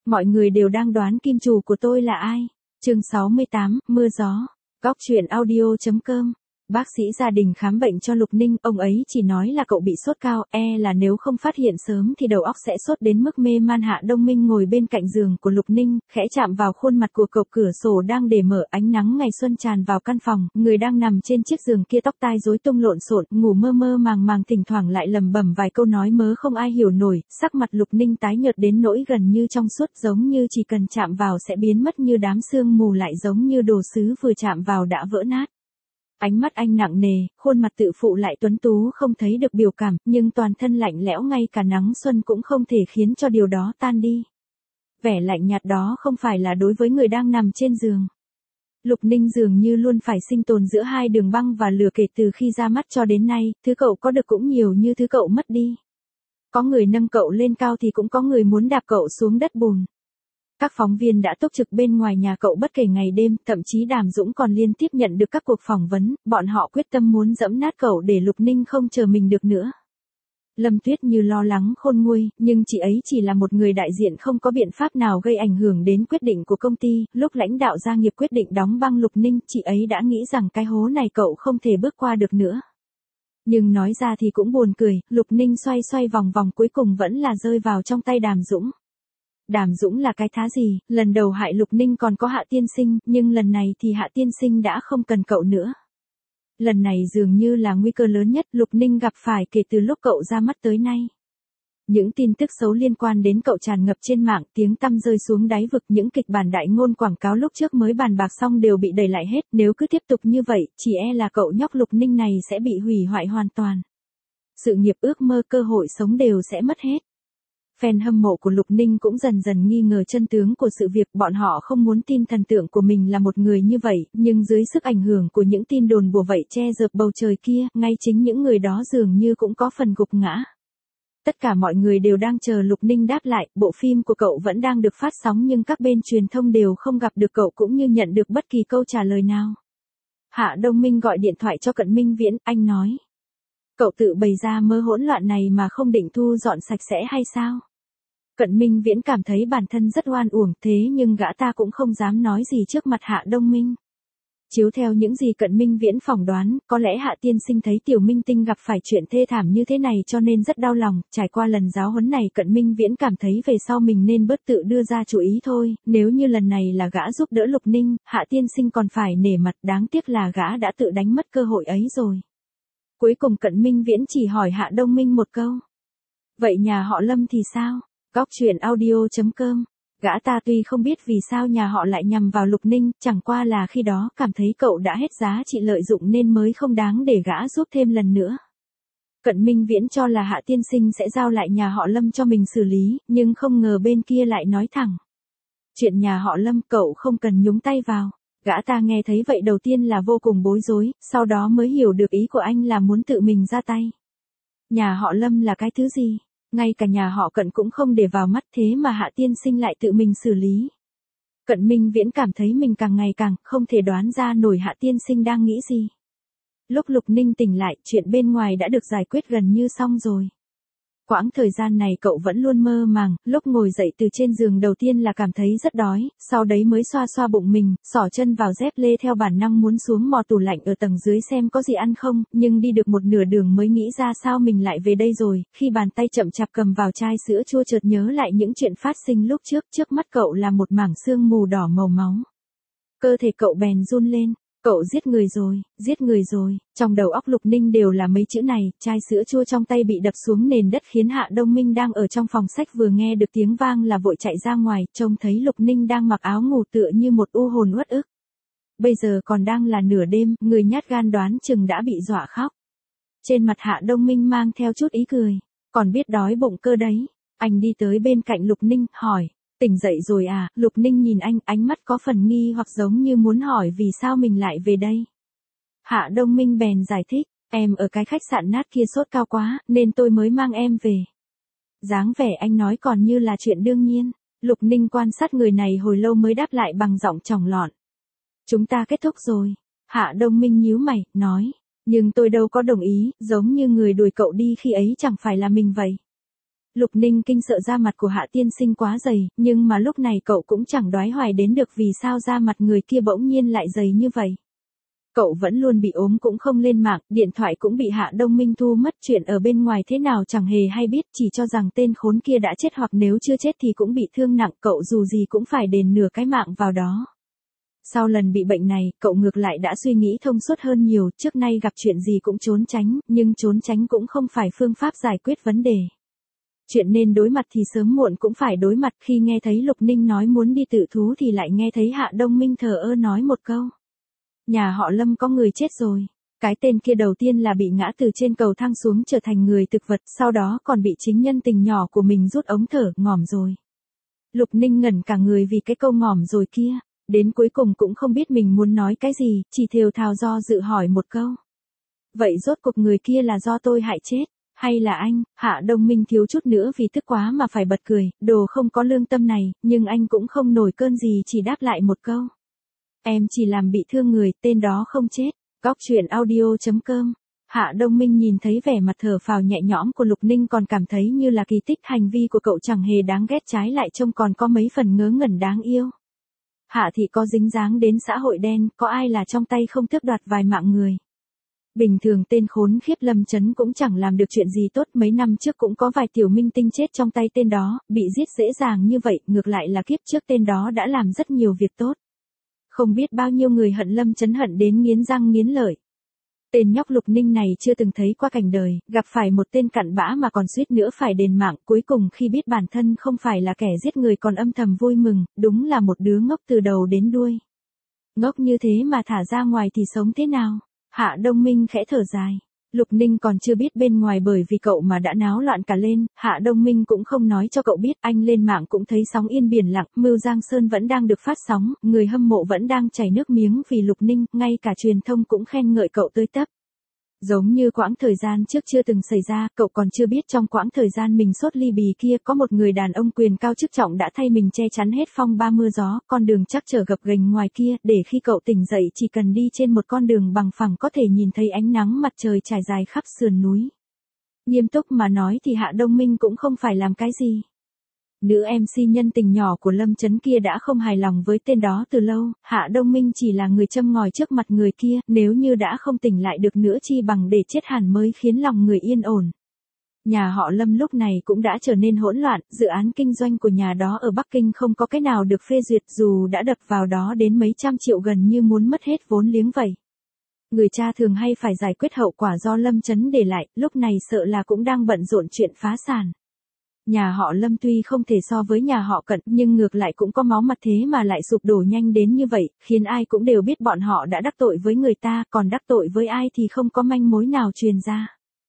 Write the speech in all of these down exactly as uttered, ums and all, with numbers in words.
Mọi người đều đang đoán kim chủ của tôi là ai. Chương sáu mươi tám, mưa gió. Góc truyện audio chấm com. Bác sĩ gia đình khám bệnh cho Lục Ninh, ông ấy chỉ nói là cậu bị sốt cao, e là nếu không phát hiện sớm thì đầu óc sẽ sốt đến mức mê man. Hạ Đông Minh ngồi bên cạnh giường của Lục Ninh, khẽ chạm vào khuôn mặt của cậu. Cửa sổ đang để mở, ánh nắng ngày xuân tràn vào căn phòng, người đang nằm trên chiếc giường kia tóc tai rối tung lộn xộn, ngủ mơ mơ màng màng, thỉnh thoảng lại lẩm bẩm vài câu nói mớ không ai hiểu nổi. Sắc mặt Lục Ninh tái nhợt đến nỗi gần như trong suốt, giống như chỉ cần chạm vào sẽ biến mất, như đám sương mù, lại giống như đồ sứ vừa chạm vào đã vỡ nát. Ánh mắt anh nặng nề, khuôn mặt tự phụ lại tuấn tú, không thấy được biểu cảm, nhưng toàn thân lạnh lẽo, ngay cả nắng xuân cũng không thể khiến cho điều đó tan đi. Vẻ lạnh nhạt đó không phải là đối với người đang nằm trên giường. Lục Ninh dường như luôn phải sinh tồn giữa hai đường băng và lửa kể từ khi ra mắt cho đến nay, thứ cậu có được cũng nhiều như thứ cậu mất đi. Có người nâng cậu lên cao thì cũng có người muốn đạp cậu xuống đất bùn. Các phóng viên đã túc trực bên ngoài nhà cậu bất kể ngày đêm, thậm chí Đàm Dũng còn liên tiếp nhận được các cuộc phỏng vấn, bọn họ quyết tâm muốn giẫm nát cậu để Lục Ninh không chờ mình được nữa. Lâm Tuyết như lo lắng khôn nguôi, nhưng chị ấy chỉ là một người đại diện, không có biện pháp nào gây ảnh hưởng đến quyết định của công ty. Lúc lãnh đạo gia nghiệp quyết định đóng băng Lục Ninh, chị ấy đã nghĩ rằng cái hố này cậu không thể bước qua được nữa. Nhưng nói ra thì cũng buồn cười, Lục Ninh xoay xoay vòng vòng cuối cùng vẫn là rơi vào trong tay Đàm Dũng. Đàm Dũng là cái thá gì, lần đầu hại Lục Ninh còn có Hạ tiên sinh, nhưng lần này thì Hạ tiên sinh đã không cần cậu nữa. Lần này dường như là nguy cơ lớn nhất Lục Ninh gặp phải kể từ lúc cậu ra mắt tới nay. Những tin tức xấu liên quan đến cậu tràn ngập trên mạng, tiếng tăm rơi xuống đáy vực, những kịch bản đại ngôn quảng cáo lúc trước mới bàn bạc xong đều bị đẩy lại hết. Nếu cứ tiếp tục như vậy, chỉ e là cậu nhóc Lục Ninh này sẽ bị hủy hoại hoàn toàn. Sự nghiệp, ước mơ, cơ hội sống đều sẽ mất hết. Fan hâm mộ của Lục Ninh cũng dần dần nghi ngờ chân tướng của sự việc, bọn họ không muốn tin thần tượng của mình là một người như vậy, nhưng dưới sức ảnh hưởng của những tin đồn bùa vây che dợp bầu trời kia, ngay chính những người đó dường như cũng có phần gục ngã. Tất cả mọi người đều đang chờ Lục Ninh đáp lại, bộ phim của cậu vẫn đang được phát sóng nhưng các bên truyền thông đều không gặp được cậu cũng như nhận được bất kỳ câu trả lời nào. Hạ Đông Minh gọi điện thoại cho Cận Minh Viễn, anh nói. Cậu tự bày ra mớ hỗn loạn này mà không định thu dọn sạch sẽ hay sao? Cận Minh Viễn cảm thấy bản thân rất oan uổng, thế nhưng gã ta cũng không dám nói gì trước mặt Hạ Đông Minh. Chiếu theo những gì Cận Minh Viễn phỏng đoán, có lẽ Hạ tiên sinh thấy Tiểu Minh Tinh gặp phải chuyện thê thảm như thế này cho nên rất đau lòng. Trải qua lần giáo huấn này, Cận Minh Viễn cảm thấy về sau mình nên bớt tự đưa ra chủ ý thôi. Nếu như lần này là gã giúp đỡ Lục Ninh, Hạ tiên sinh còn phải nể mặt, đáng tiếc là gã đã tự đánh mất cơ hội ấy rồi. Cuối cùng Cận Minh Viễn chỉ hỏi Hạ Đông Minh một câu. Vậy nhà họ Lâm thì sao? Góc truyện audio chấm com. Gã ta tuy không biết vì sao nhà họ lại nhằm vào Lục Ninh, chẳng qua là khi đó cảm thấy cậu đã hết giá trị lợi dụng nên mới không đáng để gã giúp thêm lần nữa. Cận Minh Viễn cho là Hạ tiên sinh sẽ giao lại nhà họ Lâm cho mình xử lý, nhưng không ngờ bên kia lại nói thẳng. Chuyện nhà họ Lâm cậu không cần nhúng tay vào. Gã ta nghe thấy vậy đầu tiên là vô cùng bối rối, sau đó mới hiểu được ý của anh là muốn tự mình ra tay. Nhà họ Lâm là cái thứ gì? Ngay cả nhà họ Cận cũng không để vào mắt, thế mà Hạ tiên sinh lại tự mình xử lý. Cận Minh Viễn cảm thấy mình càng ngày càng không thể đoán ra nổi Hạ tiên sinh đang nghĩ gì. Lúc Lục Ninh tỉnh lại, chuyện bên ngoài đã được giải quyết gần như xong rồi. Quãng thời gian này cậu vẫn luôn mơ màng, lúc ngồi dậy từ trên giường đầu tiên là cảm thấy rất đói, sau đấy mới xoa xoa bụng mình, xỏ chân vào dép lê theo bản năng muốn xuống mò tủ lạnh ở tầng dưới xem có gì ăn không, nhưng đi được một nửa đường mới nghĩ ra sao mình lại về đây rồi, khi bàn tay chậm chạp cầm vào chai sữa chua chợt nhớ lại những chuyện phát sinh lúc trước, trước mắt cậu là một mảng sương mù đỏ màu máu. Cơ thể cậu bèn run lên. Cậu giết người rồi, giết người rồi, trong đầu óc Lục Ninh đều là mấy chữ này, chai sữa chua trong tay bị đập xuống nền đất khiến Hạ Đông Minh đang ở trong phòng sách vừa nghe được tiếng vang là vội chạy ra ngoài, trông thấy Lục Ninh đang mặc áo ngủ tựa như một u hồn uất ức. Bây giờ còn đang là nửa đêm, người nhát gan đoán chừng đã bị dọa khóc. Trên mặt Hạ Đông Minh mang theo chút ý cười, còn biết đói bụng cơ đấy, anh đi tới bên cạnh Lục Ninh, hỏi. Tỉnh dậy rồi à? Lục Ninh nhìn anh, ánh mắt có phần nghi hoặc giống như muốn hỏi vì sao mình lại về đây. Hạ Đông Minh bèn giải thích, em ở cái khách sạn nát kia sốt cao quá, nên tôi mới mang em về. Dáng vẻ anh nói còn như là chuyện đương nhiên. Lục Ninh quan sát người này hồi lâu mới đáp lại bằng giọng chỏng lọn. Chúng ta kết thúc rồi. Hạ Đông Minh nhíu mày, nói, nhưng tôi đâu có đồng ý, giống như người đuổi cậu đi khi ấy chẳng phải là mình vậy. Lục Ninh kinh sợ da mặt của Hạ tiên sinh quá dày, nhưng mà lúc này cậu cũng chẳng đoái hoài đến được vì sao da mặt người kia bỗng nhiên lại dày như vậy. Cậu vẫn luôn bị ốm cũng không lên mạng, điện thoại cũng bị Hạ Đông Minh thu mất, chuyện ở bên ngoài thế nào chẳng hề hay biết, chỉ cho rằng tên khốn kia đã chết hoặc nếu chưa chết thì cũng bị thương nặng, cậu dù gì cũng phải đền nửa cái mạng vào đó. Sau lần bị bệnh này, cậu ngược lại đã suy nghĩ thông suốt hơn nhiều, trước nay gặp chuyện gì cũng trốn tránh, nhưng trốn tránh cũng không phải phương pháp giải quyết vấn đề. Chuyện nên đối mặt thì sớm muộn cũng phải đối mặt, khi nghe thấy Lục Ninh nói muốn đi tự thú thì lại nghe thấy Hạ Đông Minh thờ ơ nói một câu. Nhà họ Lâm có người chết rồi. Cái tên kia đầu tiên là bị ngã từ trên cầu thang xuống trở thành người thực vật, sau đó còn bị chính nhân tình nhỏ của mình rút ống thở, ngỏm rồi. Lục Ninh ngẩn cả người vì cái câu ngỏm rồi kia, đến cuối cùng cũng không biết mình muốn nói cái gì, chỉ thều thào do dự hỏi một câu. Vậy rốt cuộc người kia là do tôi hại chết, hay là anh? Hạ Đông Minh thiếu chút nữa vì tức quá mà phải bật cười, đồ không có lương tâm này, nhưng anh cũng không nổi cơn gì chỉ đáp lại một câu. Em chỉ làm bị thương người, tên đó không chết. Góc truyện audio chấm com. Hạ Đông Minh nhìn thấy vẻ mặt thở phào nhẹ nhõm của Lục Ninh còn cảm thấy như là kỳ tích, hành vi của cậu chẳng hề đáng ghét, trái lại trông còn có mấy phần ngớ ngẩn đáng yêu. Hạ thị có dính dáng đến xã hội đen, có ai là trong tay không tước đoạt vài mạng người. Bình thường tên khốn khiếp Lâm Chấn cũng chẳng làm được chuyện gì tốt, mấy năm trước cũng có vài tiểu minh tinh chết trong tay tên đó, bị giết dễ dàng như vậy, ngược lại là kiếp trước tên đó đã làm rất nhiều việc tốt. Không biết bao nhiêu người hận Lâm Chấn hận đến nghiến răng nghiến lợi. Tên nhóc Lục Ninh này chưa từng thấy qua cảnh đời, gặp phải một tên cặn bã mà còn suýt nữa phải đền mạng, cuối cùng khi biết bản thân không phải là kẻ giết người còn âm thầm vui mừng, đúng là một đứa ngốc từ đầu đến đuôi. Ngốc như thế mà thả ra ngoài thì sống thế nào? Hạ Đông Minh khẽ thở dài. Lục Ninh còn chưa biết bên ngoài bởi vì cậu mà đã náo loạn cả lên, Hạ Đông Minh cũng không nói cho cậu biết, anh lên mạng cũng thấy sóng yên biển lặng, Mưu Giang Sơn vẫn đang được phát sóng, người hâm mộ vẫn đang chảy nước miếng vì Lục Ninh, ngay cả truyền thông cũng khen ngợi cậu tới tấp. Giống như quãng thời gian trước chưa từng xảy ra, cậu còn chưa biết trong quãng thời gian mình sốt ly bì kia có một người đàn ông quyền cao chức trọng đã thay mình che chắn hết phong ba mưa gió, con đường chắc trở gập ghềnh ngoài kia, để khi cậu tỉnh dậy chỉ cần đi trên một con đường bằng phẳng có thể nhìn thấy ánh nắng mặt trời trải dài khắp sườn núi. Nghiêm túc mà nói thì Hạ Đông Minh cũng không phải làm cái gì. Nữ em xê nhân tình nhỏ của Lâm Chấn kia đã không hài lòng với tên đó từ lâu, Hạ Đông Minh chỉ là người châm ngòi trước mặt người kia, nếu như đã không tỉnh lại được nữa chi bằng để chết hẳn mới khiến lòng người yên ổn. Nhà họ Lâm lúc này cũng đã trở nên hỗn loạn, dự án kinh doanh của nhà đó ở Bắc Kinh không có cái nào được phê duyệt dù đã đập vào đó đến mấy trăm triệu gần như muốn mất hết vốn liếng vậy. Người cha thường hay phải giải quyết hậu quả do Lâm Chấn để lại, lúc này sợ là cũng đang bận rộn chuyện phá sản. Nhà họ Lâm tuy không thể so với nhà họ Cận, nhưng ngược lại cũng có máu mặt thế mà lại sụp đổ nhanh đến như vậy, khiến ai cũng đều biết bọn họ đã đắc tội với người ta, còn đắc tội với ai thì không có manh mối nào truyền ra.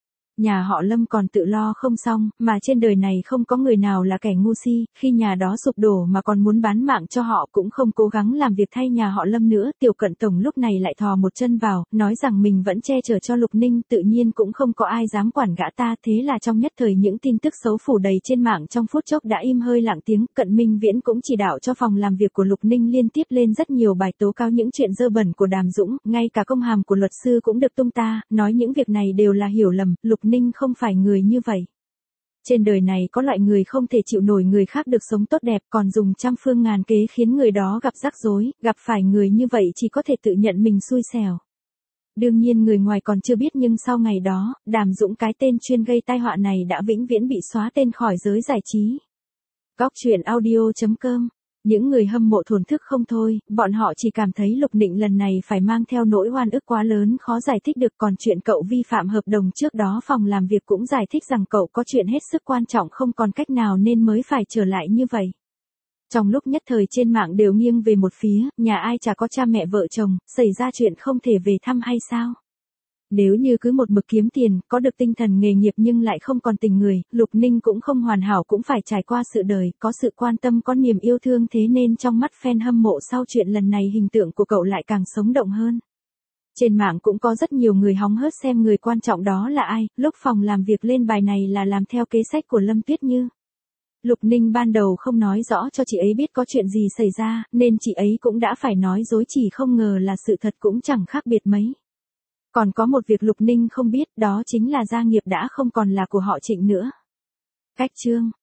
Nhà họ Lâm còn tự lo không xong, mà trên đời này không có người nào là kẻ ngu si, khi nhà đó sụp đổ mà còn muốn bán mạng cho họ cũng không cố gắng làm việc thay nhà họ Lâm nữa. Tiểu Cận Tổng lúc này lại thò một chân vào, nói rằng mình vẫn che chở cho Lục Ninh, tự nhiên cũng không có ai dám quản gã ta, thế là trong nhất thời những tin tức xấu phủ đầy trên mạng trong phút chốc đã im hơi lặng tiếng. Cận Minh Viễn cũng chỉ đạo cho phòng làm việc của Lục Ninh liên tiếp lên rất nhiều bài tố cáo những chuyện dơ bẩn của Đàm Dũng, ngay cả công hàm của luật sư cũng được tung ta, nói những việc này đều là hiểu lầm, Lục Ninh không phải người như vậy. Trên đời này có loại người không thể chịu nổi người khác được sống tốt đẹp, còn dùng trăm phương ngàn kế khiến người đó gặp rắc rối, gặp phải người như vậy chỉ có thể tự nhận mình xui xẻo. Đương nhiên người ngoài còn chưa biết nhưng sau ngày đó, Đàm Dũng cái tên chuyên gây tai họa này đã vĩnh viễn bị xóa tên khỏi giới giải trí. Góc truyện audio chấm com. Những người hâm mộ thổn thức không thôi, bọn họ chỉ cảm thấy Lục Ninh lần này phải mang theo nỗi oan ức quá lớn khó giải thích được, còn chuyện cậu vi phạm hợp đồng trước đó phòng làm việc cũng giải thích rằng cậu có chuyện hết sức quan trọng không còn cách nào nên mới phải trở lại như vậy. Trong lúc nhất thời trên mạng đều nghiêng về một phía, nhà ai chả có cha mẹ vợ chồng, xảy ra chuyện không thể về thăm hay sao? Nếu như cứ một mực kiếm tiền, có được tinh thần nghề nghiệp nhưng lại không còn tình người, Lục Ninh cũng không hoàn hảo cũng phải trải qua sự đời, có sự quan tâm có niềm yêu thương, thế nên trong mắt fan hâm mộ sau chuyện lần này hình tượng của cậu lại càng sống động hơn. Trên mạng cũng có rất nhiều người hóng hớt xem người quan trọng đó là ai, lúc phòng làm việc lên bài này là làm theo kế sách của Lâm Tuyết Như. Lục Ninh ban đầu không nói rõ cho chị ấy biết có chuyện gì xảy ra, nên chị ấy cũng đã phải nói dối, chỉ không ngờ là sự thật cũng chẳng khác biệt mấy. Còn có một việc Lục Ninh không biết, đó chính là gia nghiệp đã không còn là của họ Trịnh nữa. Cách chương